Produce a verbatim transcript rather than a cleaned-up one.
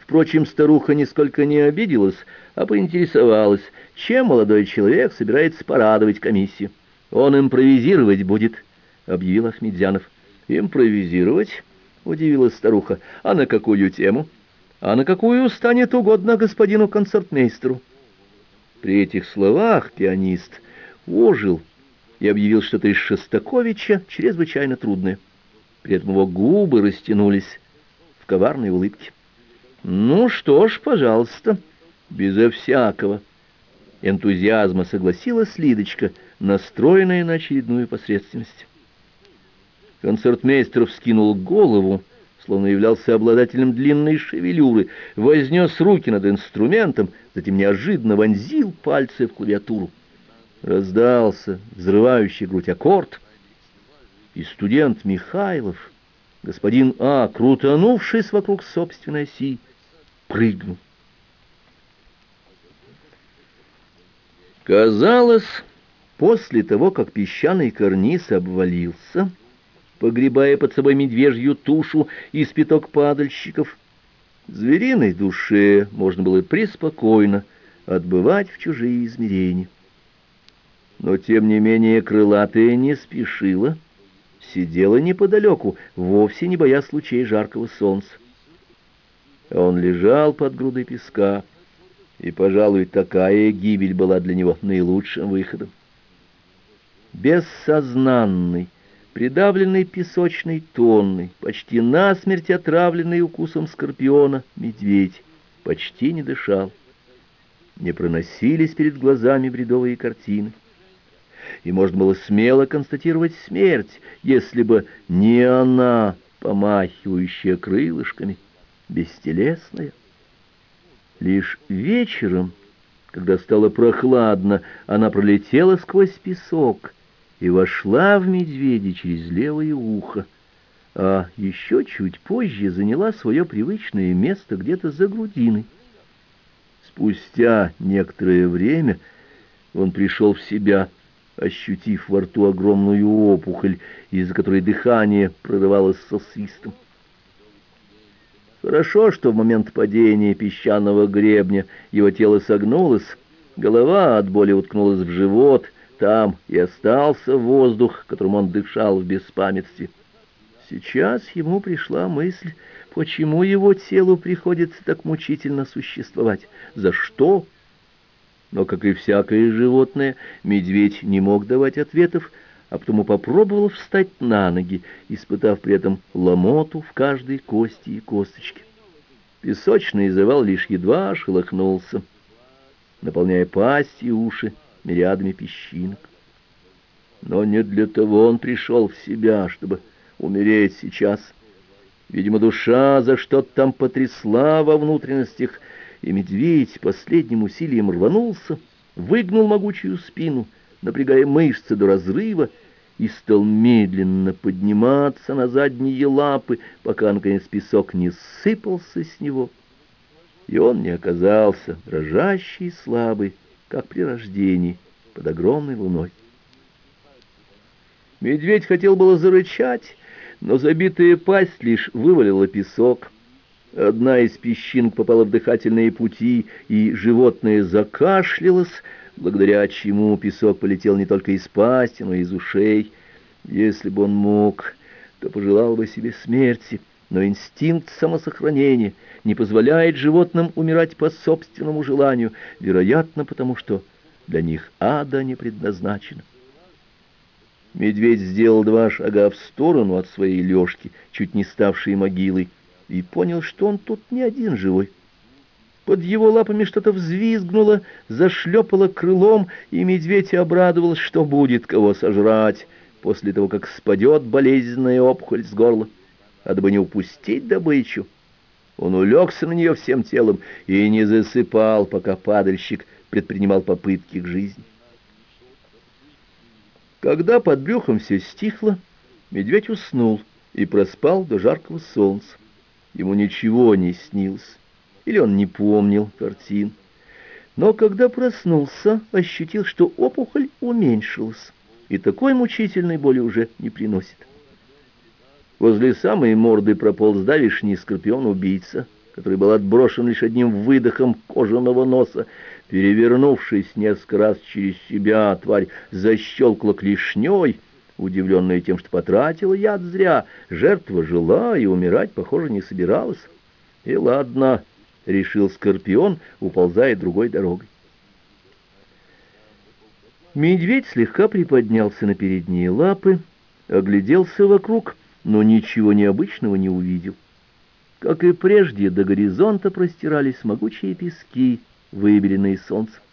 Впрочем, старуха нисколько не обиделась, а поинтересовалась, чем молодой человек собирается порадовать комиссию. «Он импровизировать будет», — объявил Ахмедзянов. «Импровизировать?» — удивилась старуха. «А на какую тему?» «А на какую станет угодно господину концертмейстеру». При этих словах пианист ожил и объявил что-то из Шостаковича чрезвычайно трудное. При этом его губы растянулись в коварной улыбке. «Ну что ж, пожалуйста», — безо всякого энтузиазма согласилась Лидочка, настроенная на очередную посредственность. Концертмейстер вскинул голову, словно являлся обладателем длинной шевелюры, вознес руки над инструментом, затем неожиданно вонзил пальцы в клавиатуру. Раздался взрывающий грудь аккорд, и студент Михайлов, господин А, крутанувшись вокруг собственной оси, прыгнул. Казалось, после того, как песчаный карниз обвалился, погребая под собой медвежью тушу и спиток падальщиков, звериной душе можно было преспокойно отбывать в чужие измерения. Но, тем не менее, крылатая не спешила, сидела неподалеку, вовсе не боясь лучей жаркого солнца. Он лежал под грудой песка, и, пожалуй, такая гибель была для него наилучшим выходом. Бессознанный, придавленный песочной тонной, почти насмерть отравленный укусом скорпиона, медведь почти не дышал. Не проносились перед глазами бредовые картины. И можно было смело констатировать смерть, если бы не она, помахивающая крылышками, бестелесная. Лишь вечером, когда стало прохладно, она пролетела сквозь песок и вошла в медведя через левое ухо, а еще чуть позже заняла свое привычное место где-то за грудиной. Спустя некоторое время он пришел в себя, ощутив во рту огромную опухоль, из-за которой дыхание прорывалось со свистом. Хорошо, что в момент падения песчаного гребня его тело согнулось, голова от боли уткнулась в живот, там и остался воздух, которым он дышал в беспамятстве. Сейчас ему пришла мысль, почему его телу приходится так мучительно существовать, за что? Но, как и всякое животное, медведь не мог давать ответов, а потому попробовал встать на ноги, испытав при этом ломоту в каждой кости и косточке. Песочный завал лишь едва шелохнулся, наполняя пасть и уши мириадами песчинок. Но не для того он пришел в себя, чтобы умереть сейчас. Видимо, душа за что-то там потрясла во внутренностях, и медведь последним усилием рванулся, выгнул могучую спину, напрягая мышцы до разрыва, и стал медленно подниматься на задние лапы, пока, наконец, песок не сыпался с него, и он не оказался дрожащий и слабый, как при рождении, под огромной луной. Медведь хотел было зарычать, но забитая пасть лишь вывалила песок. Одна из песчинок попала в дыхательные пути, и животное закашлялось, благодаря чему песок полетел не только из пасти, но и из ушей. Если бы он мог, то пожелал бы себе смерти, но инстинкт самосохранения не позволяет животным умирать по собственному желанию, вероятно, потому что для них ада не предназначена. Медведь сделал два шага в сторону от своей лёжки, чуть не ставшей могилой, и понял, что он тут не один живой. Под его лапами что-то взвизгнуло, зашлепало крылом, и медведь обрадовался, что будет кого сожрать после того, как спадет болезненная опухоль с горла. А дабы не упустить добычу, он улегся на нее всем телом и не засыпал, пока падальщик предпринимал попытки к жизни. Когда под брюхом все стихло, медведь уснул и проспал до жаркого солнца. Ему ничего не снилось, или он не помнил картин. Но когда проснулся, ощутил, что опухоль уменьшилась, и такой мучительной боли уже не приносит. Возле самой морды прополз давишний скорпион-убийца, который был отброшен лишь одним выдохом кожаного носа. Перевернувшись несколько раз через себя, тварь защелкала клешней, удивленная тем, что потратила яд зря. Жертва жила и умирать, похоже, не собиралась. И ладно, — решил Скорпион, уползая другой дорогой. Медведь слегка приподнялся на передние лапы, огляделся вокруг, но ничего необычного не увидел. Как и прежде, до горизонта простирались могучие пески, выбеленные солнцем.